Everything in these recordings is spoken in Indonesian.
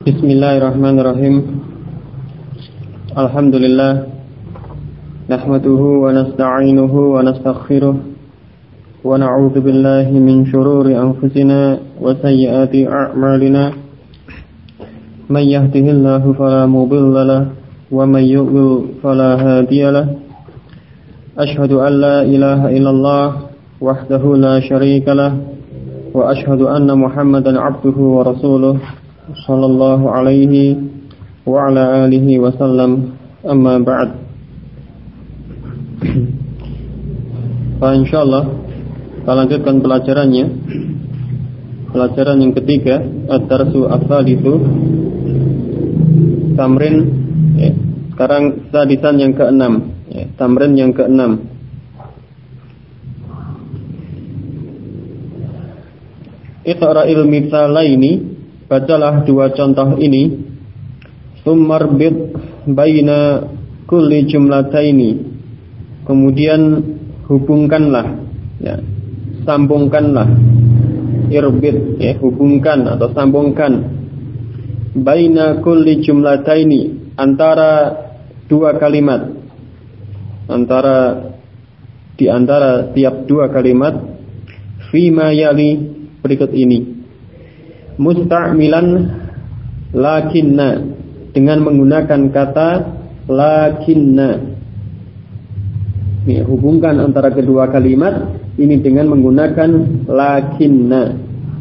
Bismillahirrahmanirrahim. Alhamdulillah. Nahmaduhu wa nasta'inuhu wa nastaghfiruh. Wa na'udzu billahi min shururi anfusina wa sayyiati a'malina. Man yahdihillahu fala mudilla lahu wa man yudlil fala hadiya lahu. Ashhadu an la ilaha illallah wahdahu la syarika lahu wa ashhadu anna Muhammadan 'abduhu wa rasuluh sallallahu alaihi wa ala alihi wa sallam. Amma ba'd. Insyaallah kita lanjutkan pelajarannya. Pelajaran yang ketiga, ad-darsu ats-tsalitsu, tamrin sekarang sadisan yang ke-6, tamrin yang ke-6. Iqra'il mitsalaini, bacalah dua contoh ini. Summarbit baina kulli jumlataini, kemudian hubungkanlah, sambungkanlah. Irbit, hubungkan atau sambungkan. Baina kulli jumlataini, antara dua kalimat, di antara tiap dua kalimat. Fima yali, berikut ini. Musta'milan lakinna, dengan menggunakan kata lakinna. Hubungkan antara kedua kalimat ini dengan menggunakan lakinna.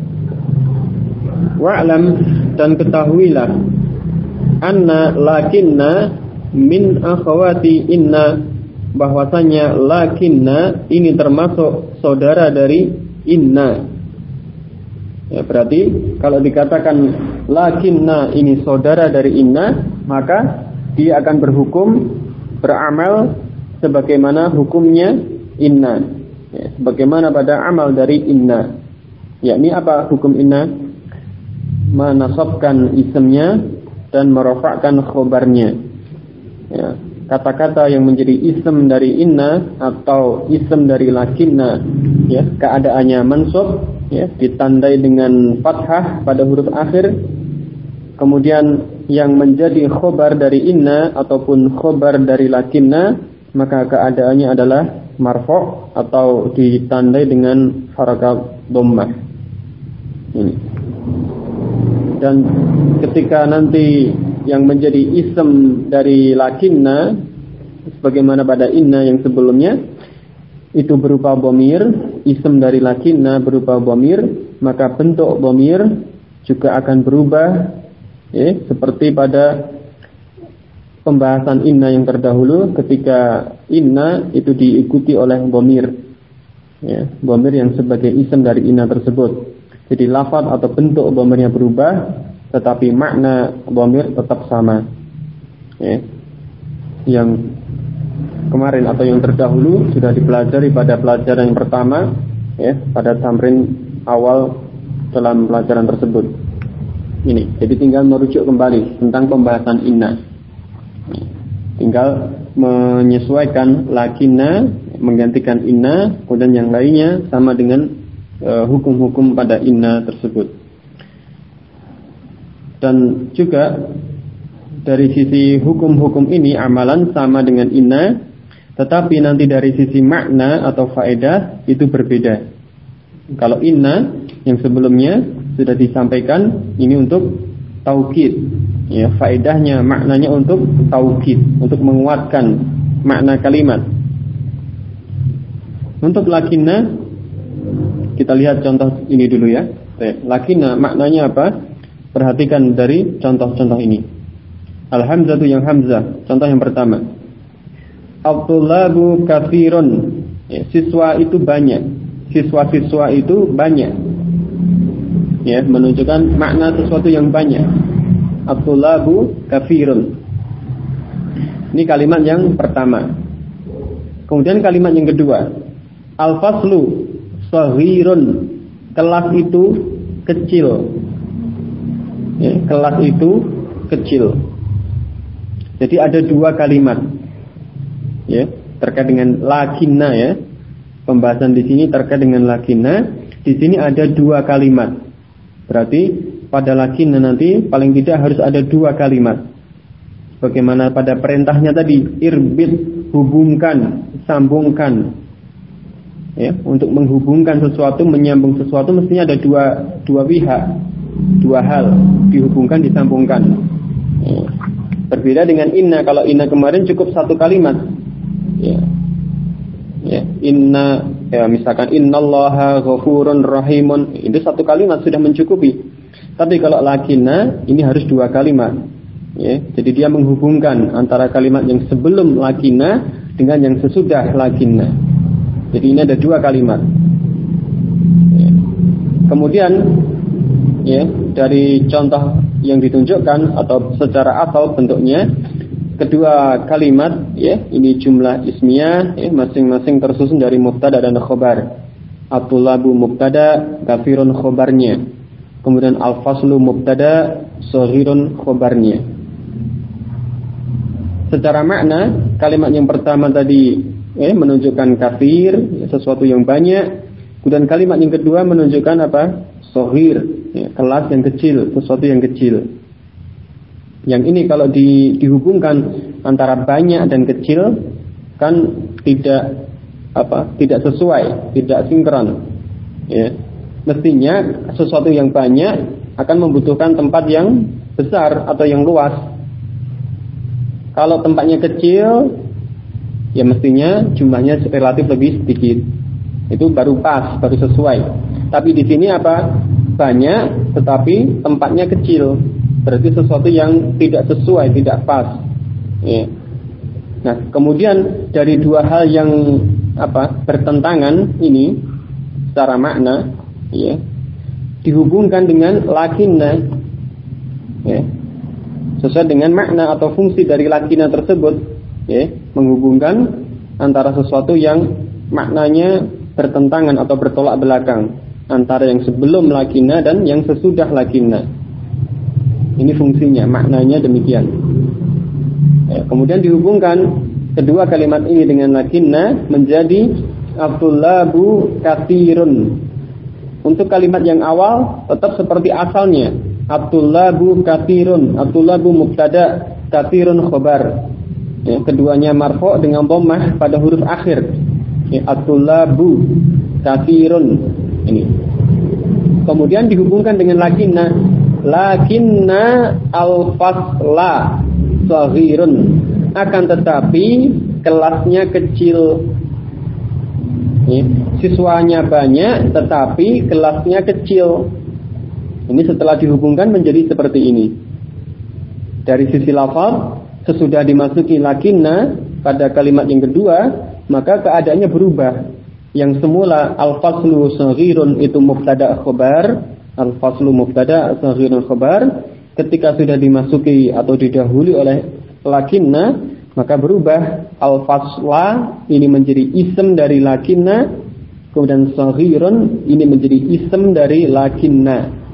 Wa'lam, dan ketahuilah, anna lakinna min akhawati inna, bahwasanya lakinna ini termasuk saudara dari inna. Berarti kalau dikatakan lakinna ini saudara dari inna, maka dia akan berhukum, beramal sebagaimana hukumnya inna, sebagaimana pada amal dari inna. Yakni apa hukum inna? Menasabkan isimnya dan merofakkan khobarnya. Kata-kata yang menjadi isim dari inna atau isim dari lakinna, keadaannya mansub, ditandai dengan fathah pada huruf akhir. Kemudian yang menjadi khobar dari inna ataupun khobar dari lakinna, maka keadaannya adalah marfu' atau ditandai dengan harakat dhammah. Ini. Dan ketika nanti yang menjadi isim dari lakinna sebagaimana pada inna yang sebelumnya itu berupa dhamir, isim dari lakinna berupa dhamir, maka bentuk dhamir juga akan berubah, seperti pada pembahasan inna yang terdahulu, ketika inna itu diikuti oleh dhamir, dhamir yang sebagai isim dari inna tersebut. Jadi lafaz atau bentuk dhamirnya berubah, tetapi makna dhamir tetap sama. Yang kemarin atau yang terdahulu sudah dipelajari pada pelajaran yang pertama, pada tamrin awal dalam pelajaran tersebut. Ini, jadi tinggal merujuk kembali tentang pembahasan inna. Tinggal menyesuaikan lakinna menggantikan inna, kemudian yang lainnya sama dengan hukum-hukum pada inna tersebut. Dan juga dari sisi hukum-hukum ini amalan sama dengan inna, tetapi nanti dari sisi makna atau faedah itu berbeda. Kalau inna yang sebelumnya sudah disampaikan, ini untuk taukid, faedahnya, maknanya untuk taukid, untuk menguatkan makna kalimat. Untuk lakinna, kita lihat contoh ini dulu ya. Lakinna maknanya apa? Perhatikan dari contoh-contoh ini. Al-hamzatu yang hamzah. Contoh yang pertama. At-tullabu katsirun. Siswa itu banyak. Siswa-siswa itu banyak. Menunjukkan makna sesuatu yang banyak. At-tullabu katsirun. Ini kalimat yang pertama. Kemudian kalimat yang kedua. Al-faslu saghirun. Kelas itu kecil. Kelas itu kecil. Jadi ada dua kalimat, terkait dengan lakinna, Pembahasan di sini terkait dengan lakinna. Di sini ada dua kalimat. Berarti pada lakinna nanti paling tidak harus ada 2 kalimat. Bagaimana pada perintahnya tadi, irbit, hubungkan, sambungkan. Ya, untuk menghubungkan sesuatu, menyambung sesuatu mestinya ada dua pihak, 2 hal, dihubungkan, disambungkan. Ya. Berbeda dengan inna. Kalau inna kemarin cukup 1 kalimat. Ya. Ya, inna, ya misalkan innallaha ghafurun rahimun, itu 1 kalimat sudah mencukupi. Tapi kalau lakinna ini harus 2 kalimat. Ya, jadi dia menghubungkan antara kalimat yang sebelum lakinna dengan yang sesudah lakinna. Jadi ini ada 2 kalimat. Ya. Kemudian ya, dari contoh yang ditunjukkan atau secara atau bentuknya, kedua kalimat ya, ini jumlah ismiyah ya, masing-masing tersusun dari mubtada dan khobar. At-tulabu mubtada, kafirun khobarnya. Kemudian al-faslu mubtada, shaghirun khobarnya. Secara makna, kalimat yang pertama tadi menunjukkan kafir, sesuatu yang banyak. Kemudian kalimat yang kedua menunjukkan apa? Shaghir, ya, kelas yang kecil, sesuatu yang kecil. Yang ini kalau dihubungkan antara banyak dan kecil kan tidak sesuai, tidak sinkron. Ya. Mestinya sesuatu yang banyak akan membutuhkan tempat yang besar atau yang luas. Kalau tempatnya kecil, ya mestinya jumlahnya relatif lebih sedikit. Itu baru pas, baru sesuai. Tapi di sini apa? Banyak, tetapi tempatnya kecil. Berarti sesuatu yang tidak sesuai, tidak pas. Ya. Nah, kemudian dari 2 hal yang bertentangan ini secara makna, ya, dihubungkan dengan lakinna. Ya. Sesuai dengan makna atau fungsi dari lakinna tersebut, ya, menghubungkan antara sesuatu yang maknanya bertentangan atau bertolak belakang antara yang sebelum lakinna dan yang sesudah lakinna. Ini fungsinya, maknanya demikian. Ya, kemudian dihubungkan kedua kalimat ini dengan lakinna menjadi at-tulabu katsirun. Untuk kalimat yang awal tetap seperti asalnya. At-tulabu katsirun, at-tulabu mubtada, katsirun khobar. Ya, keduanya marfu' dengan dhammah pada huruf akhir. Ya, at-tulabu katsirun. Ini. Kemudian dihubungkan dengan lakinna al-fasla shaghirun. Akan tetapi kelasnya kecil. Ya, siswanya banyak tetapi kelasnya kecil. Ini setelah dihubungkan menjadi seperti ini. Dari sisi lafaz, sesudah dimasuki lakinna pada kalimat yang kedua, maka keadaannya berubah. Yang semula al-faslu shaghirun itu mubtada khobar, al-faslu mubtada shaghirun khobar, ketika sudah dimasuki atau didahului oleh lakinna, maka berubah al-fasla ini menjadi ism dari lakinna, kemudian shaghirun ini menjadi ism dari lakinna.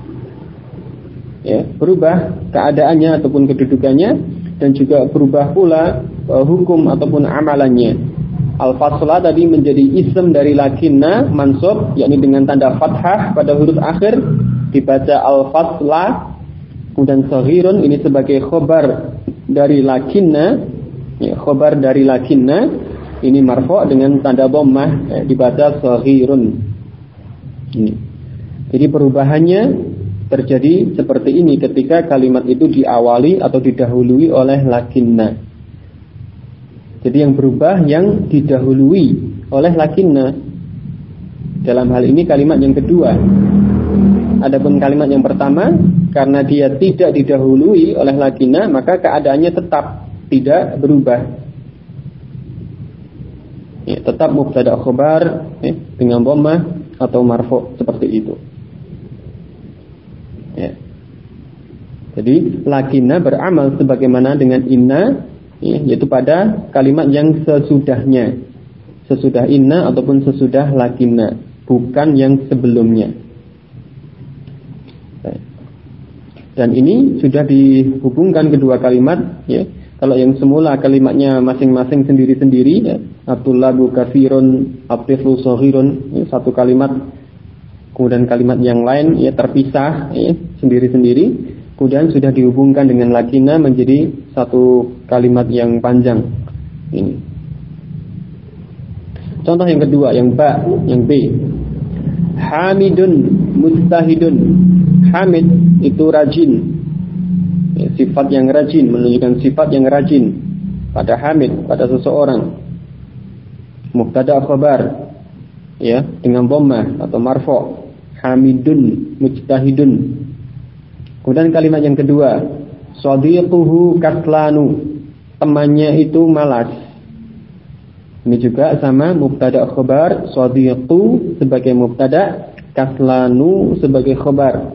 Ya, berubah keadaannya ataupun kedudukannya, dan juga berubah pula hukum ataupun amalannya. Al-fasla tadi menjadi ism dari lakinna mansub, yakni dengan tanda fathah pada huruf akhir, dibaca al-fasla. Kemudian shaghirun ini sebagai khobar dari lakinna, ya, khobar dari lakinna ini marfu' dengan tanda dhammah, dibaca shaghirun. Ini. Jadi perubahannya terjadi seperti ini ketika kalimat itu diawali atau didahului oleh lakinna. Jadi yang berubah yang didahului oleh lakinna. Dalam hal ini kalimat yang kedua. Adapun kalimat yang pertama, karena dia tidak didahului oleh lakinna, maka keadaannya tetap tidak berubah. Ya, tetap mubtada khobar dengan dhammah atau marfu' seperti itu. Ya. Jadi lakinna beramal sebagaimana dengan inna, ya, yaitu pada kalimat yang sesudahnya, sesudah inna ataupun sesudah lakinna, bukan yang sebelumnya. Dan ini sudah dihubungkan kedua kalimat, ya. Kalau yang semula kalimatnya masing-masing sendiri-sendiri, ya, at-tulabu katsirun, at-tiflu shaghirun, ya, satu kalimat kemudian kalimat yang lain ya terpisah ya, sendiri-sendiri, kemudian sudah dihubungkan dengan lakinna menjadi satu kalimat yang panjang. Ini. Contoh yang kedua, yang B. Hamidun mujtahidun. Hamid itu rajin. Ya, sifat yang rajin, menunjukkan sifat yang rajin pada hamid, pada seseorang. Mubtada khabar ya dengan dhammah atau marfu'. Hamidun mujtahidun. Kemudian kalimat yang kedua, sadiquhu kaslanu. Temannya itu malas. Ini juga sama, mubtada khabar, sadiqu sebagai mubtada, kaslanu sebagai khabar.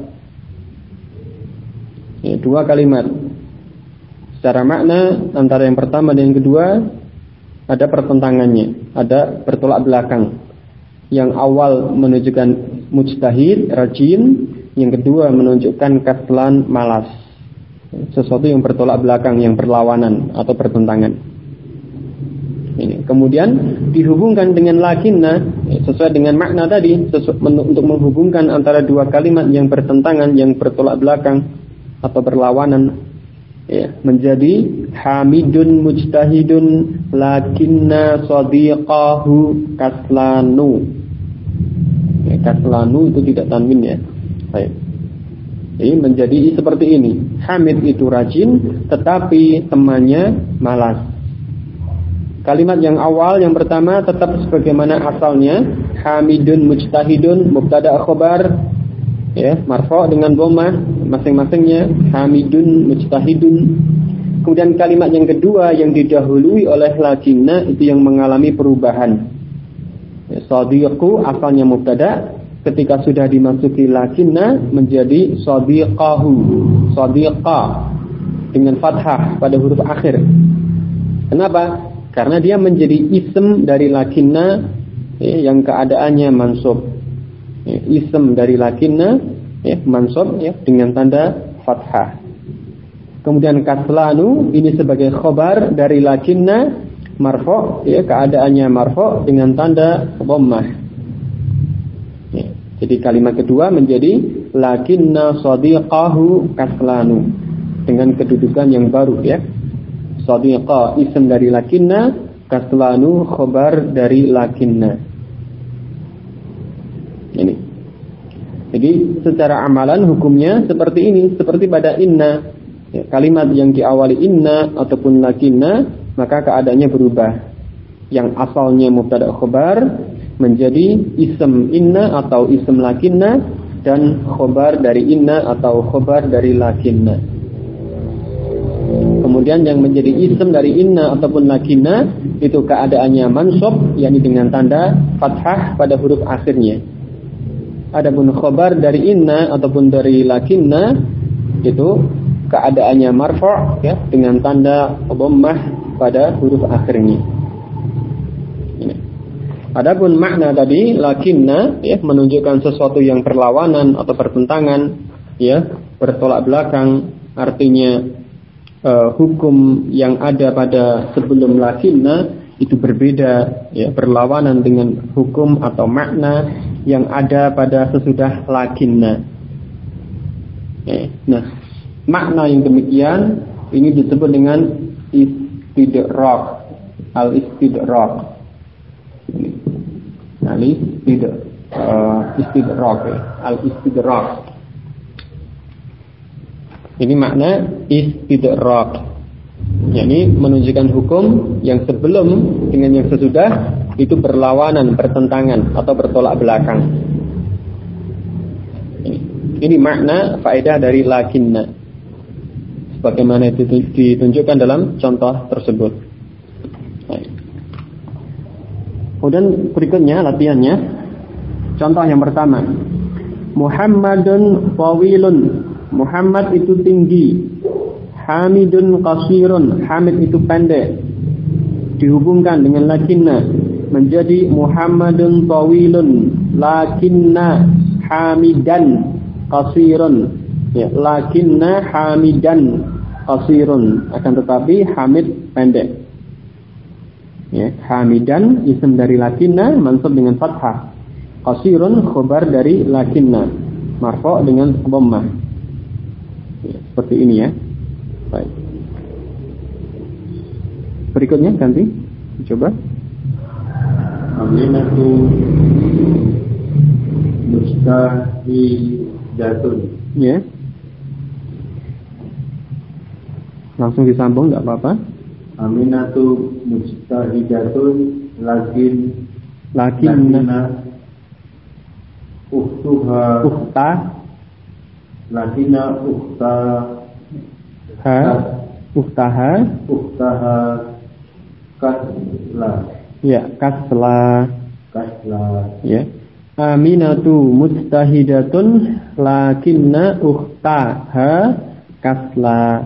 Ya, dua kalimat. Secara makna antara yang pertama dan yang kedua ada pertentangannya, ada bertolak belakang. Yang awal menunjukkan mujtahid, rajin, yang kedua menunjukkan kaslan, malas. Sesuatu yang bertolak belakang, yang berlawanan atau bertentangan. Ini. Kemudian dihubungkan dengan lakinna sesuai dengan makna tadi, untuk menghubungkan antara dua kalimat yang bertentangan, yang bertolak belakang atau berlawanan, ya, menjadi hamidun mujtahidun lakinna sadiqahu kaslanu. Ya, kaslanu itu tidak tanwin ya. Baik. Jadi menjadi seperti ini. Hamid itu rajin, tetapi temannya malas. Kalimat yang awal, yang pertama tetap sebagaimana asalnya, hamidun mujtahidun, mubtada khabar, ya, marfu' dengan dhammah masing-masingnya, hamidun mujtahidun. Kemudian kalimat yang kedua yang didahului oleh lakinna itu yang mengalami perubahan. Ya, sadiqu asalnya mubtada, ketika sudah dimasuki lakinna menjadi sadiqahu, sadiqa dengan fathah pada huruf akhir. Kenapa? Karena dia menjadi ism dari lakinna ya, yang keadaannya mansub. Ya, ism dari lakinna ya, mansub ya, dengan tanda fathah. Kemudian kaslanu ini sebagai khobar dari lakinna marfu' ya, keadaannya marfu' dengan tanda dhammah. Ya, jadi kalimat kedua menjadi lakinna sadiqahu kaslanu dengan kedudukan yang baru ya. Sadiqa ism dari lakinna, kaslanu khobar dari lakinna. Ini. Jadi secara amalan hukumnya seperti ini, seperti pada inna. Ya, kalimat yang diawali inna ataupun lakinna, maka keadaannya berubah. Yang asalnya mubtada khobar menjadi ism inna atau ism lakinna, dan khobar dari inna atau khobar dari lakinna. Kemudian yang menjadi ism dari inna ataupun lakinna itu keadaannya mansub, yakni dengan tanda fathah pada huruf akhirnya. Adapun khobar dari inna ataupun dari lakinna itu keadaannya marfu' ya, dengan tanda dhammah pada huruf akhirnya. Ini. Adapun makna tadi lakinna ya, menunjukkan sesuatu yang berlawanan atau bertentangan ya, bertolak belakang, artinya hukum yang ada pada sebelum lakinna itu berbeda ya, berlawanan dengan hukum atau makna yang ada pada sesudah lakinna. Nah, makna yang demikian ini disebut dengan istidrak, al-istidrak. Istidrak, al-istidrak. Ini makna istidrak. Yakni menunjukkan hukum yang sebelum dengan yang sesudah itu berlawanan, bertentangan atau bertolak belakang. Ini makna faedah dari lakinna. Sebagaimana itu ditunjukkan dalam contoh tersebut. Kemudian berikutnya latihannya. Contoh yang pertama. Muhammadun tawilun. Muhammad itu tinggi. Hamidun qasirun. Hamid itu pendek. Dihubungkan dengan lakinna menjadi Muhammadun tawilun lakinna hamidan qasirun. Ya, lakinna hamidan qasirun. Akan tetapi Hamid pendek. Ya, hamidan isim dari lakinna mansub dengan fathah. Qasirun khobar dari lakinna, marfu' dengan dhammah. Ya, seperti ini ya. Baik. Berikutnya ganti, coba. Aminatu mustahidatun. Ya. Langsung disambung, enggak apa-apa. Aminatu mustahidatun lakinna ukhtaha kasla. Ya, kasla. Ya. Aminatu mustahidatun lakinna ukhtaha kasla.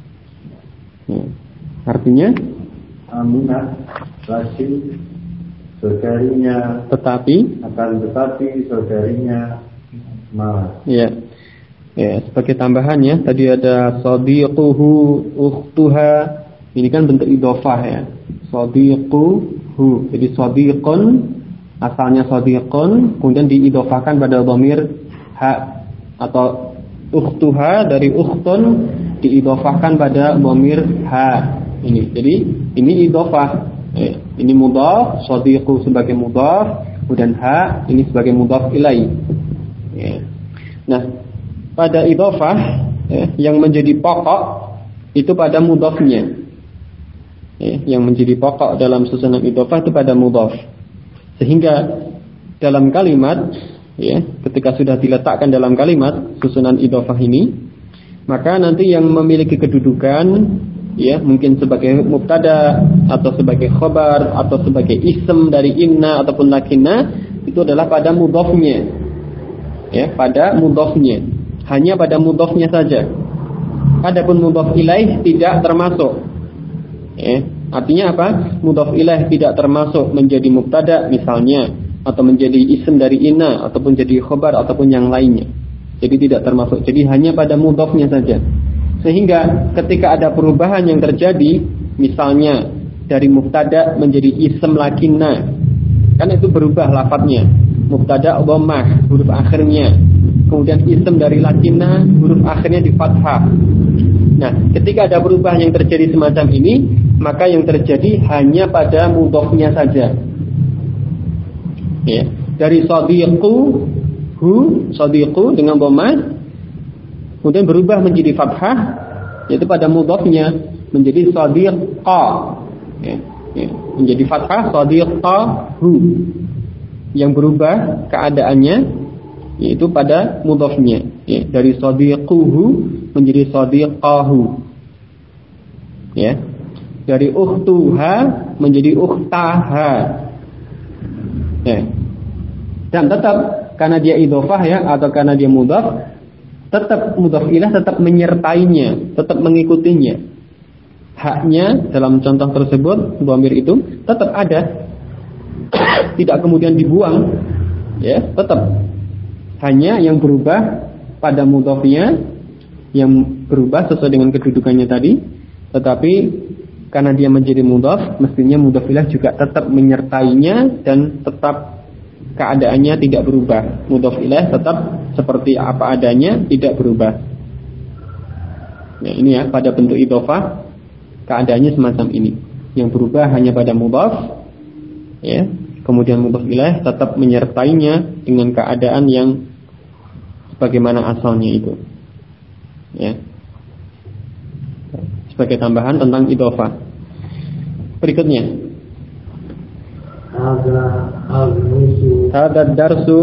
Ya. Artinya Aminah lakin saudarinya, tetapi saudarinya malas. Ya. Ya, sebagai tambahannya tadi ada sadiquhu ukhtuha. Ini kan bentuk idhofah ya. Sadiquhu. Jadi sadiqun asalnya sadiqun, kemudian diidhofahkan pada dhamir ha, atau ukhtuha dari ukhtun diidhofahkan pada dhamir ha. Ini. Jadi ini idhofah. Ini mudhaf, sadiqu sebagai mudhaf, kemudian ha ini sebagai mudhaf ilaih. Ya. Nah, pada idhofah yang menjadi pokok itu pada mudhafnya. Yang menjadi pokok dalam susunan idhofah itu pada mudhaf. Sehingga dalam kalimat ketika sudah diletakkan dalam kalimat susunan idhofah ini, maka nanti yang memiliki kedudukan mungkin sebagai mubtada atau sebagai khobar atau sebagai ism dari inna ataupun lakinna itu adalah pada mudhafnya. Pada mudhafnya. Hanya pada mudhafnya saja. Adapun mudhaf ilaih tidak termasuk. Artinya apa? Mudhaf ilaih tidak termasuk menjadi mubtada misalnya, atau menjadi ism dari inna ataupun jadi khobar ataupun yang lainnya. Jadi tidak termasuk. Jadi hanya pada mudhafnya saja. Sehingga ketika ada perubahan yang terjadi, misalnya dari mubtada menjadi ism lakinna, kan itu berubah lafadznya. Mubtada dhammah huruf akhirnya, kemudian ism dari lakinna huruf akhirnya di fathah. Nah, ketika ada perubahan yang terjadi semacam ini, maka yang terjadi hanya pada mudhafnya saja. Dari sadiqu dengan dhammah, kemudian berubah menjadi fathah, yaitu pada mudhafnya menjadi sadiqa. Menjadi fathah sadiqahu. Yang berubah keadaannya yaitu pada mudhafnya, dari sadiquhu menjadi sadiqahu. Dari ukhtuha menjadi ukhtaha. Dan tetap karena dia idhofah atau karena dia mudhaf, tetap mudhaf ilaih tetap menyertainya, tetap mengikutinya. Haknya dalam contoh tersebut dhamir itu tetap ada, tidak kemudian dibuang, tetap. Hanya yang berubah pada mudhafnya, yang berubah sesuai dengan kedudukannya tadi. Tetapi karena dia menjadi mudhaf, mestinya mudhaf ilaih juga tetap menyertainya dan tetap keadaannya tidak berubah. Mudhaf ilaih tetap seperti apa adanya, tidak berubah. Ini pada bentuk idhofah keadaannya semacam ini. Yang berubah hanya pada mudhaf, kemudian mudhaf ilaih tetap menyertainya dengan keadaan yang bagaimana asalnya itu. Sebagai tambahan tentang idhofah. Berikutnya. Hadza darsu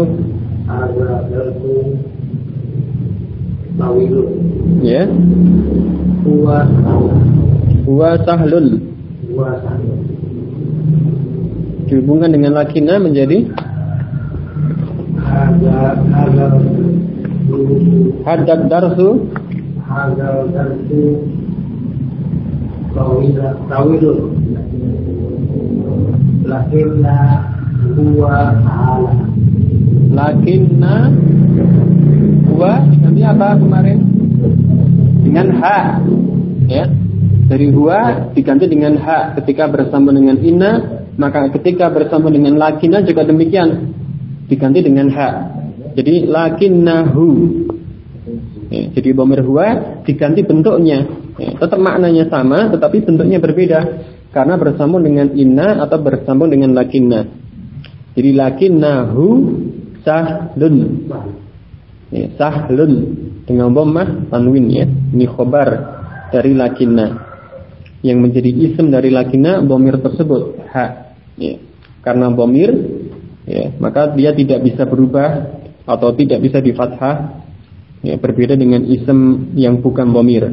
tawilun. Huwa sahlun. Dihubungkan dengan lakinna menjadi hadza darsu tawilun. Lakinna huwa diganti apa kemarin? Dengan ha. Dari huwa diganti dengan ha ketika bersambung dengan inna, maka ketika bersambung dengan lakinna juga demikian. diganti dengan ha. Jadi lakinnahu. Jadi dhamir huwa diganti bentuknya. Tetap maknanya sama, tetapi bentuknya berbeda karena bersambung dengan inna atau bersambung dengan lakinna. Jadi lakinnahu sahlun. Sahlun dengan dhammah tanwin ya. Ini khobar dari lakinna. Yang menjadi isim dari lakinna dhamir tersebut ha. Ya. Karena dhamir ya, maka dia tidak bisa berubah atau tidak bisa di fathah. Ya, berbeda dengan isim yang bukan dhamir.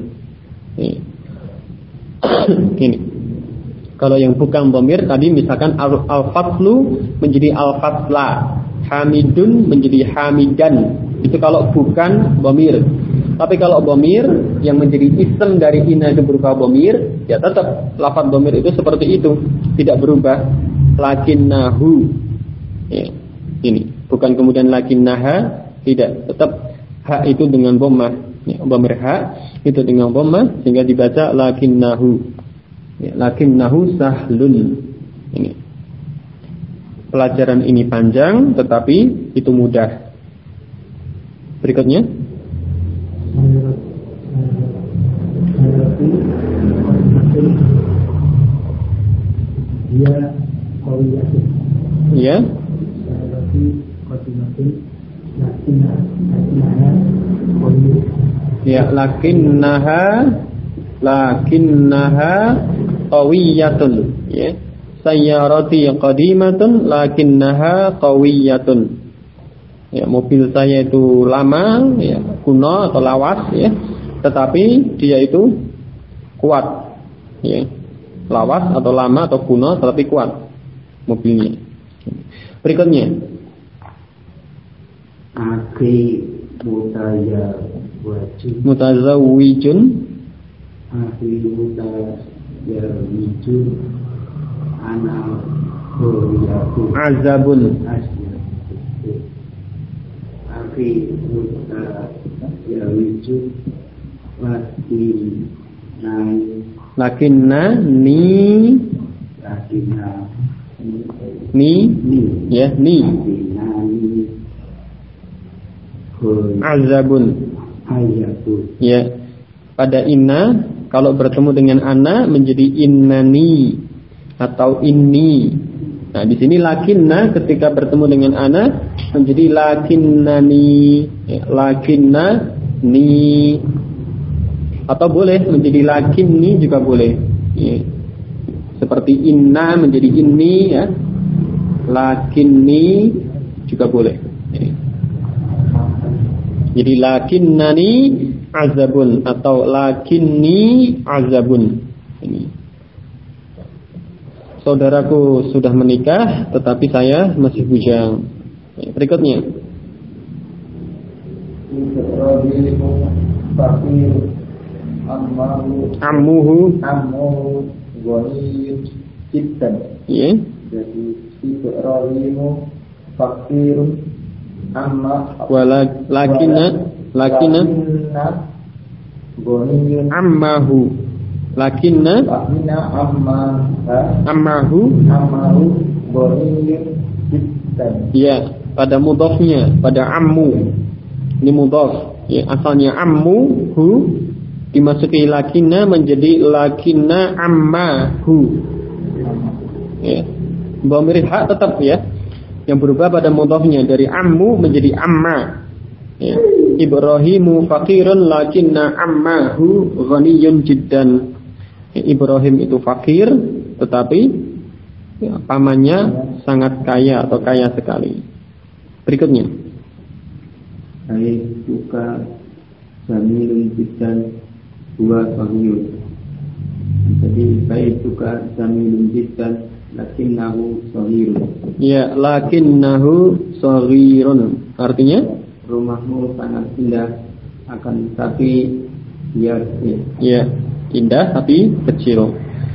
Ini. Kalau yang bukan dhamir tadi misalkan al-fatlu menjadi al-fatla, hamidun menjadi hamidan. Itu kalau bukan dhamir. Tapi kalau dhamir yang menjadi isim dari inna itu berupa dhamir, ya tetap lafaz dhamir itu seperti itu, tidak berubah. Lakinnahu. Ya, ini. Bukan kemudian lakinnaha, tidak, tetap ha itu dengan dhammah. Ya, dhamir ha itu dengan dhammah sehingga dibaca lakinnahu. Ya, lakinnahu sahlun. Ini. Pelajaran ini panjang tetapi itu mudah. Berikutnya. Ya. Ya, lakinnaha qawiyatun ya. Sayyarati qadimatun lakinnaha qawiyatun. Ya, mobil saya itu lama ya, kuno atau lawas ya, tetapi dia itu kuat. Ya. Lawas atau lama atau kuno tetapi kuat mobilnya. Berikutnya. Akhi mutazawwijun Akhi mutazawwijun ana qawiyatu azabun Akhi mutazawwijun lakinna ni azabun ya. Pada inna kalau bertemu dengan ana menjadi innani atau inni. Nah, di sini lakinna ketika bertemu dengan ana menjadi lakinnani, lakinna ni. Atau boleh menjadi lakinni juga boleh. Ya. Seperti inna menjadi inni ya. Lakinni juga boleh. Ya. Jadi lakinnani azabun atau lakinni azabun. Ini. Saudaraku sudah menikah tetapi saya masih bujang. Berikutnya. Ammuhu ghaniyun jiddan. Ya. Jadi Ibrahimu fakirun amma lakinna ghaniyun ammahu lakinna ammahu ghaniyun jiddan. Ya, pada mudhafnya, pada ammu. Ini mudhaf. Ya, asalnya ammuhu dimasuki lakinna menjadi lakinna ammahu. Ya. Dhamir ha tetap ya. Yang berubah pada mudhafnya dari ammu menjadi amma. Ya. Ibrahimu fakirun lakinna ammahu ghaniyun jiddan. Ya, Ibrahim itu fakir tetapi ya, pamannya sangat kaya atau kaya sekali. Berikutnya. Saya suka zamilun jiddan huwa saghirun. Jadi saya suka zamilun jiddan lakinnahu saghirun. Ya, lakinnahu saghirun. Artinya rumahmu sangat indah akan tapi ya indah tapi kecil.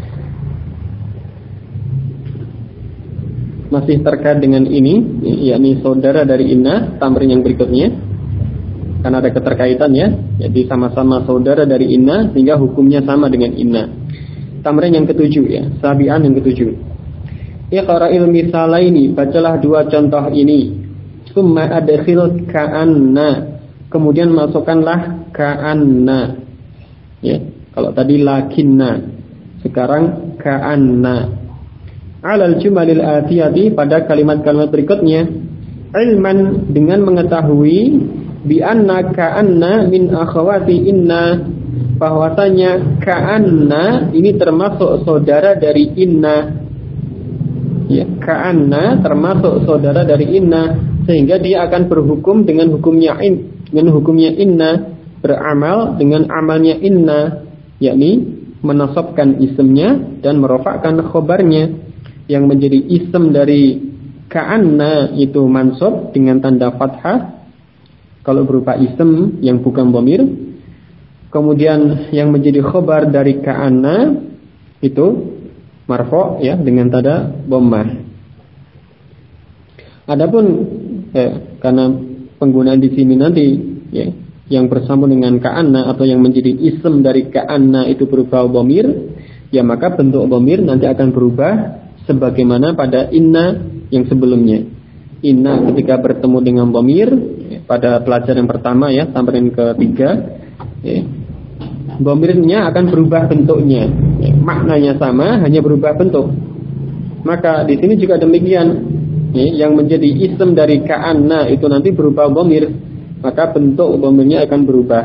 Masih terkait dengan ini, yakni saudara dari inna, tamrin yang berikutnya. Karena ada keterkaitan ya, jadi sama-sama saudara dari inna sehingga hukumnya sama dengan inna. Tamrin yang ketujuh ya, sabian yang ketujuh. Iqra'il misalaini, bacalah dua contoh ini. Summa adkhil ka'anna, kemudian masukkanlah ka'anna. Ya, kalau tadi lakinna, sekarang ka'anna. Alal jumalil atiyati, pada kalimat-kalimat berikutnya, ilman, dengan mengetahui, bi anna ka'anna min akhawati inna, bahwasanya ka'anna ini termasuk saudara dari inna. Ya, ka'anna termasuk saudara dari inna, sehingga dia akan berhukum dengan hukumnya inna, beramal dengan amalnya inna, yakni menasabkan isimnya dan merofakkan khobarnya. Yang menjadi isim dari ka'anna itu mansub dengan tanda fathah kalau berupa isim yang bukan dhamir. Kemudian yang menjadi khobar dari ka'anna itu marfu' ya dengan tanda dhammah. Adapun karena penggunaan di sini nanti ya, yang bersambung dengan ka'anna atau yang menjadi isim dari ka'anna itu berupa dhamir, ya maka bentuk dhamir nanti akan berubah sebagaimana pada inna yang sebelumnya. Inna ketika bertemu dengan dhamir pada pelajaran pertama ya sampai yang ketiga, dhamirnya akan berubah bentuknya. Maknanya sama, hanya berubah bentuk. Maka di sini juga demikian. Yang menjadi isim dari ka'anna itu nanti berupa dhamir, maka bentuk dhamirnya akan berubah.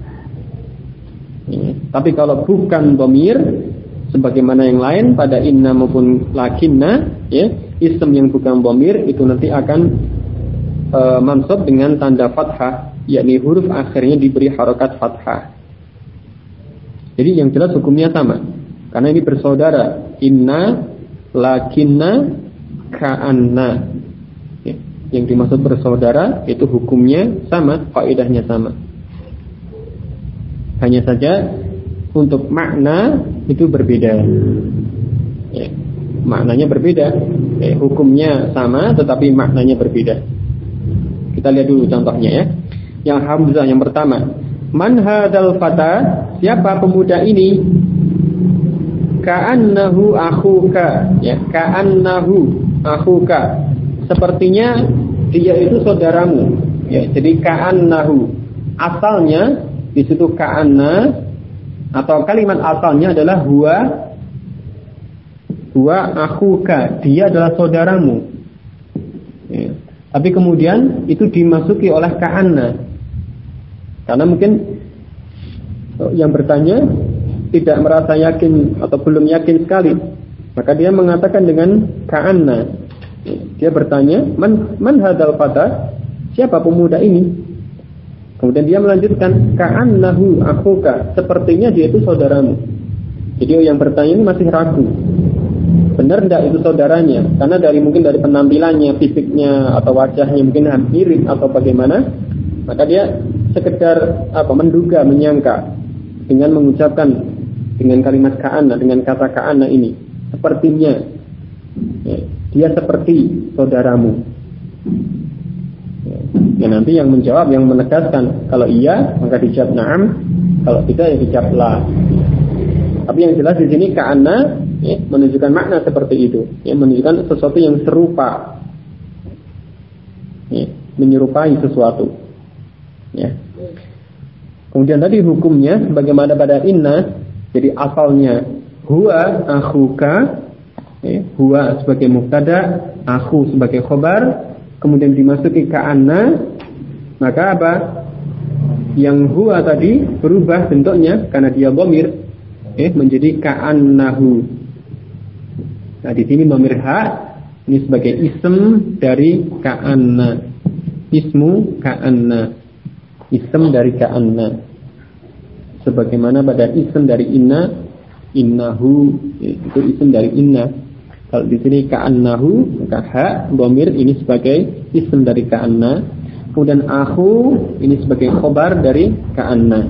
Tapi kalau bukan dhamir, sebagaimana yang lain pada inna maupun lakinna, isim yang bukan dhamir itu nanti akan mansub dengan tanda fathah, yakni huruf akhirnya diberi harakat fathah. Jadi yang jelas hukumnya sama, karena ini bersaudara. Inna, lakinna, ka'anna. Yang dimaksud bersaudara itu hukumnya sama, faedahnya sama. Hanya saja untuk makna itu berbeda. Maknanya berbeda. Hukumnya sama, tetapi maknanya berbeda. Kita lihat dulu contohnya ya. Yang hamzah yang pertama. Man hadzal fata, siapa pemuda ini? Ka'annahu akhuka, ya, ka'annahu akhuka, sepertinya dia itu saudaramu, ya. Jadi ka'annahu asalnya di situ ka'anna atau kalimat asalnya adalah huwa akhuka, dia adalah saudaramu, ya. Tapi kemudian itu dimasuki oleh ka'anna. Karena mungkin yang bertanya tidak merasa yakin atau belum yakin sekali, maka dia mengatakan dengan ka'anna. Dia bertanya, man hadzal fata, siapa pemuda ini? Kemudian dia melanjutkan, ka'annahu akhuka, sepertinya dia itu saudaramu. Jadi yang bertanya ini masih ragu, benar tidak itu saudaranya? Karena mungkin dari penampilannya, fisiknya atau wajahnya mungkin mirip atau bagaimana, maka dia sekedar menduga, menyangka dengan mengucapkan dengan kalimat ka'anna, dengan kata ka'anna ini, sepertinya dia seperti saudaramu. Ya, nanti yang menjawab, yang menegaskan, kalau iya maka dijawab na'am, kalau tidak ya dijawab la. Tapi yang jelas di sini ka'anna menunjukkan makna seperti itu, menunjukkan sesuatu yang serupa, menyerupai sesuatu. Ya. Kemudian tadi hukumnya bagaimana pada inna, jadi asalnya huwa akhuka, huwa sebagai mubtada, akhu sebagai khobar, kemudian dimasuki ka'anna, maka apa? Yang huwa tadi berubah bentuknya karena dia dhamir, menjadi ka'annahu. Nah di sini dhamir ha ini sebagai ism dari ka'anna, ismu ka'anna. Ism dari ka'anna, sebagaimana pada ism dari inna, innahu itu ism dari inna. Kalau di sini ka'annahu, maka ha dhamir ini sebagai ism dari ka'anna, kemudian akhu ini sebagai khobar dari ka'anna.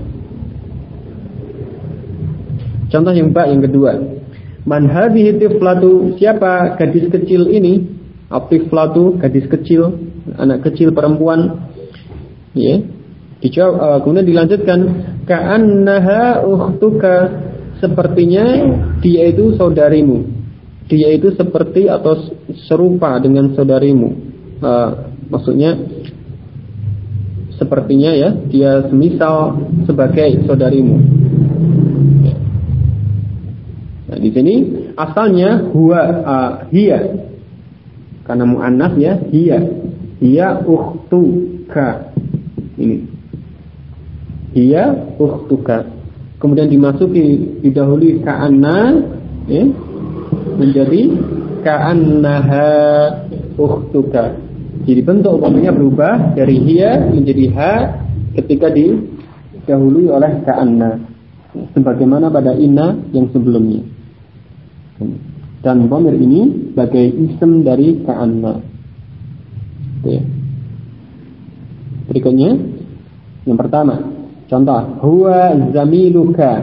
Contoh yang kedua, man hadhihi tiflatu, siapa gadis kecil ini? Tiflatu, gadis kecil, anak kecil perempuan, ya. Dijawab, kemudian dilanjutkan, ka'annaha ukhtuka, sepertinya dia itu saudarimu, dia itu seperti atau serupa dengan saudarimu. Maksudnya sepertinya ya, dia semisal sebagai saudarimu. Nah, di sini asalnya huwa hiya. Karena muannas ya, hiya ukhtuka. Ini. Hiya ukhtuka. Kemudian didahului ka'anna ya, menjadi ka'annaha ukhtuka. Jadi bentuk umpamanya berubah dari hiya menjadi ha ketika didahului oleh ka'anna, sebagaimana pada inna yang sebelumnya. Dan dhamir ini sebagai isim dari ka'anna. Oke. Berikutnya yang pertama, contoh huwa zamiluka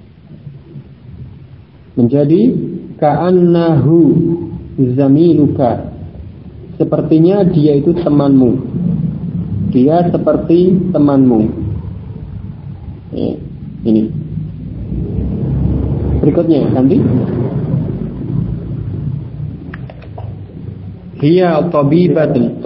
menjadi ka'annahu zamiluka. Sepertinya dia itu temanmu. Dia seperti temanmu. Ini. Berikutnya nanti. Hiya tabibatun.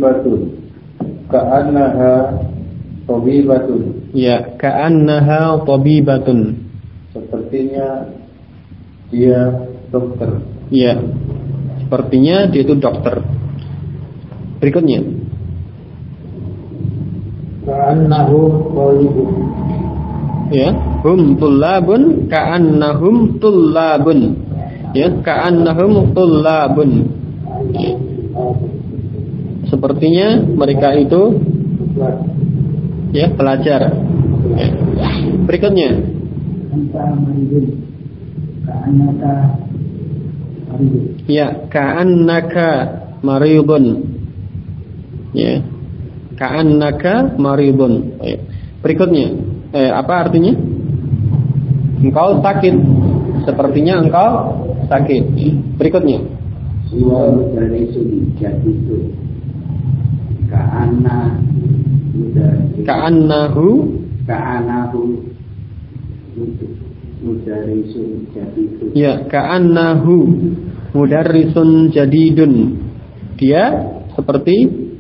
Ka'annaha tabibatun. Ya, ka'annaha tabibatun. Sepertinya dia dokter. Ya. Sepertinya dia itu dokter. Berikutnya. Ka'annahum thalibun. Ya, hum tullabun ka'annahum tullabun. Ya, ka'annahum tullabun. Sepertinya mereka itu ya pelajar. Ya. Berikutnya. Ya, ka'annaka maridun. Ya, ka'annaka maridun. Berikutnya, apa artinya? Engkau sakit. Sepertinya engkau sakit. Berikutnya. Suatu dari sujud itu. Ka'annahu mudarrisun jadidun. Ya, ka'annahu mudarrisun jadidun. Dia seperti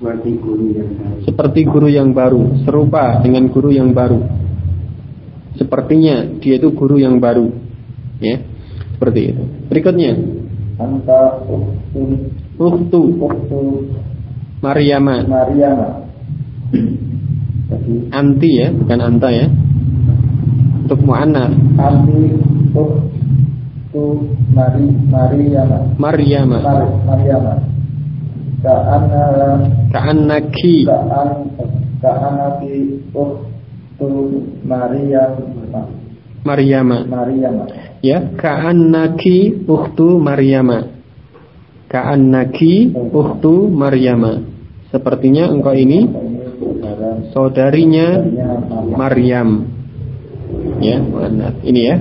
guru yang baru, serupa dengan guru yang baru. Sepertinya dia itu guru yang baru. Ya, seperti itu. Berikutnya. Anta ukhtu Maryama. Anti ya, bukan anta ya. Untuk mu'annas. Anti ukhtu Maryama. Ka'annaki ukhtu Maryama. Ya, ka'annaki ukhtu Maryama. Ka'annaki ukhtu Maryama. Sepertinya engkau ini saudarinya Maryam. Ya, muannas. Ini ya.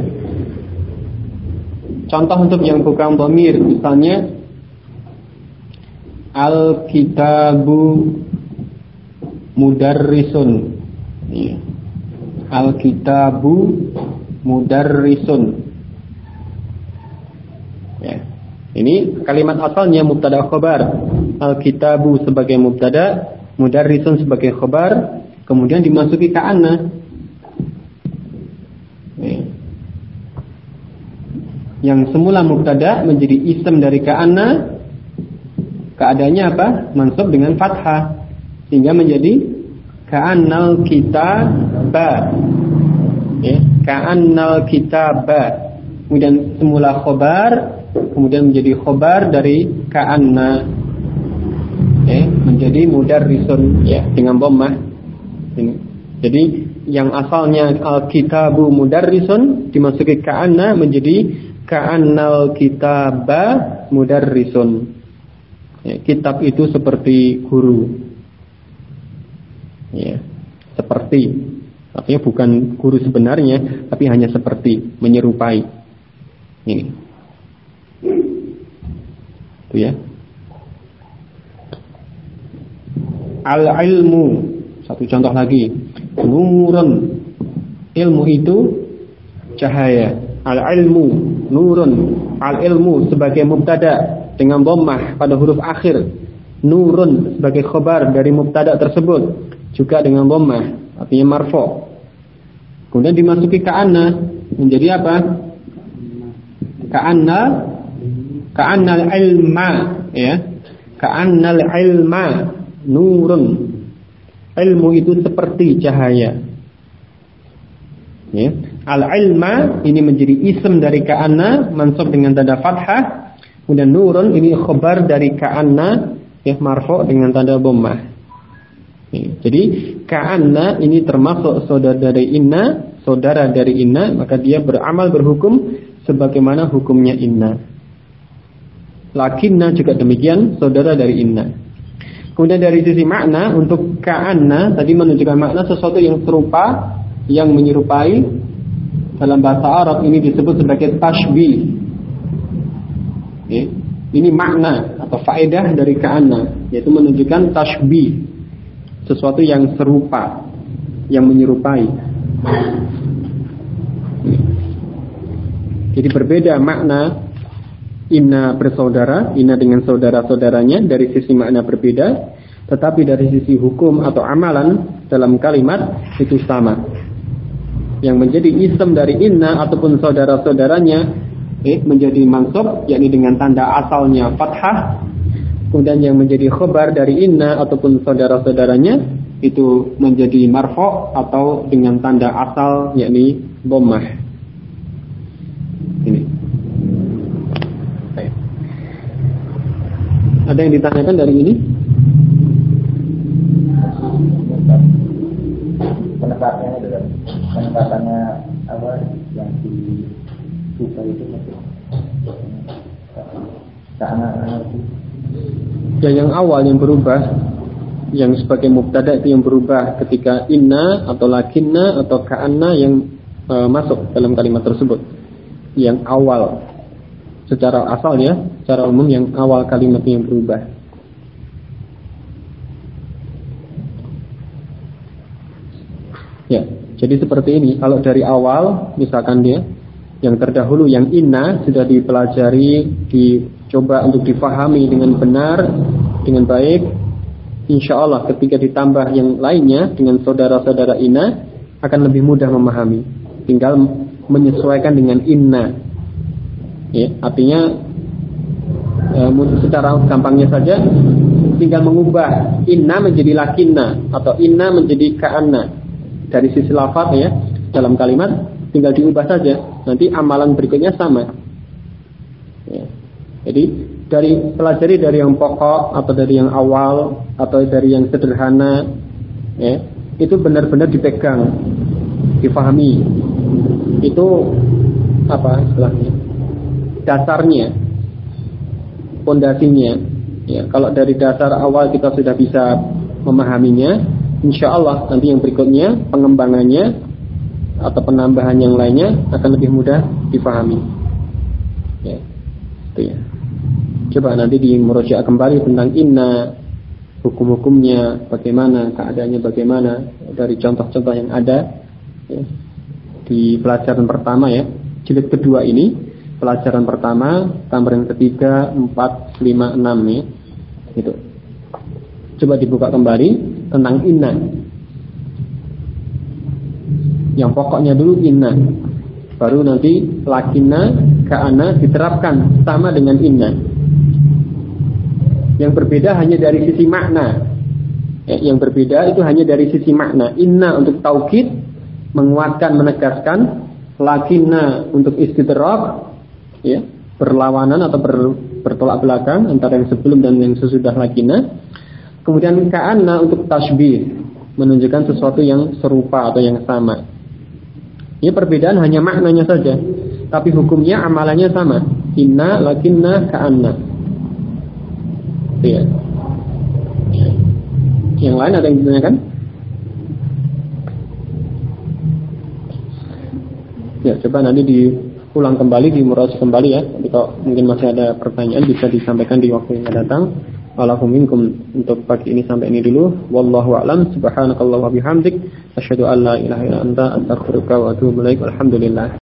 Contoh untuk yang bukan dhamir, misalnya al-kitabu mudarrisun. Ya. Al-kitabu mudarrisun. Ya. Ini kalimat asalnya mubtada khobar. Al-kitabu sebagai mubtada, mudarrisun sebagai khobar, kemudian dimasuki ka'anna. Ya. Yang semula mubtada menjadi ism dari ka'anna, keadaannya apa? Mansub dengan fathah, sehingga menjadi ka'annal kitaba. Ya, ka'annal kitaba. Kemudian semula khobar, kemudian menjadi khobar dari ka'anna. Ya, menjadi mudarrisun ya dengan dhammah. Jadi yang asalnya al-kitabu mudarrisun dimasuki ka'anna menjadi ka'annal kitaba mudarrisun. Ya, kitab itu seperti guru. Ya, seperti. Artinya bukan guru sebenarnya, tapi hanya seperti, menyerupai. Ini. Itu ya. Al-ilmu. Satu contoh lagi. Nurun. Ilmu itu cahaya. Al-ilmu. Nurun. Al-ilmu sebagai mubtada dengan dhammah pada huruf akhir. nurun sebagai khabar dari mubtada tersebut juga dengan dhammah, artinya marfu'. Kemudian dimasuki ka'anna menjadi apa? Ka'annal ilma, ya. Ka'annal ilma nurun. Ilmu itu seperti cahaya. Ya. Al-ilma ini menjadi ism dari ka'anna mansub dengan tanda fathah. Kemudian nurun ini khabar dari ka'anna, ya, marfu' dengan tanda dhammah. Ya. Jadi ka'anna ini termasuk saudara dari inna, maka dia beramal berhukum sebagaimana hukumnya inna. Lakinna juga demikian, saudara dari inna. Kemudian dari sisi makna, untuk ka'anna tadi menunjukkan makna sesuatu yang serupa, yang menyerupai. Dalam bahasa Arab ini disebut sebagai tashbih. Ini makna atau faedah dari ka'anna, yaitu menunjukkan tashbih, sesuatu yang serupa, yang menyerupai. Jadi berbeda makna inna bersaudara, inna dengan saudara-saudaranya, dari sisi makna berbeda, tetapi dari sisi hukum atau amalan dalam kalimat itu sama. Yang menjadi ism dari inna ataupun saudara-saudaranya menjadi mansub, yakni dengan tanda asalnya fathah. Kemudian yang menjadi khabar dari inna ataupun saudara-saudaranya itu menjadi marfu' atau dengan tanda asal, yakni dhammah. Ini. Ada yang ditanyakan dari ini? Penempatannya apa yang dibuka itu ya, yang awal yang berubah, yang sebagai mubtada itu yang berubah ketika inna atau lakinna atau ka'anna yang masuk dalam kalimat tersebut. Yang awal secara asal, ya, secara umum yang awal kalimat yang berubah. Ya, jadi seperti ini. Kalau dari awal, misalkan dia yang terdahulu yang inna sudah dipelajari, dicoba untuk difahami dengan benar, dengan baik, insya Allah ketika ditambah yang lainnya dengan saudara-saudara inna akan lebih mudah memahami. Tinggal menyesuaikan dengan inna. Ya, artinya secara gampangnya saja tinggal mengubah inna menjadi lakinna atau inna menjadi ka'anna. Dari sisi lafaz, ya, dalam kalimat tinggal diubah saja, nanti amalan berikutnya sama. Ya. Jadi pelajari dari yang pokok atau dari yang awal atau dari yang sederhana, ya, itu benar-benar dipegang, difahami. Itu apa istilahnya? Dasarnya, pondasinya. Ya, kalau dari dasar awal kita sudah bisa memahaminya, insya Allah nanti yang berikutnya pengembangannya atau penambahan yang lainnya akan lebih mudah difahami. Ya, itu ya. Coba nanti di murojaah kembali tentang inna, hukum-hukumnya bagaimana, keadaannya bagaimana dari contoh-contoh yang ada, ya, di pelajaran pertama, ya, jilid kedua ini. Pelajaran pertama, tambahan ketiga, 4, 5, 6, ya. Itu. Coba dibuka kembali tentang inna. Yang pokoknya dulu inna. Baru nanti lakinna, ka'ana diterapkan sama dengan inna. Yang berbeda hanya dari sisi makna. Ya, yang berbeda itu hanya dari sisi makna. Inna untuk taukid, menguatkan, menegaskan. Lakinna untuk istidrak, ya, berlawanan atau bertolak belakang antara yang sebelum dan yang sesudah lakinna. Kemudian ka'anna untuk tasbih, menunjukkan sesuatu yang serupa atau yang sama. Ini perbedaan hanya maknanya saja, tapi hukumnya, amalannya sama. Inna, lakinna, ka'anna. Ya. Yang lain ada yang ditanyakan? Ya, coba nanti diulang kembali, dimuraj kembali, ya. Jadi kalau mungkin masih ada pertanyaan bisa disampaikan di waktu yang akan datang. Walakum minkum, untuk pagi ini sampai ini dulu. Wallahu a'lam. Subhanakallah wa bihamdik, asyhadu an la ilaha illa anta, astaghfiruka wa atubu ilaik. Alhamdulillah.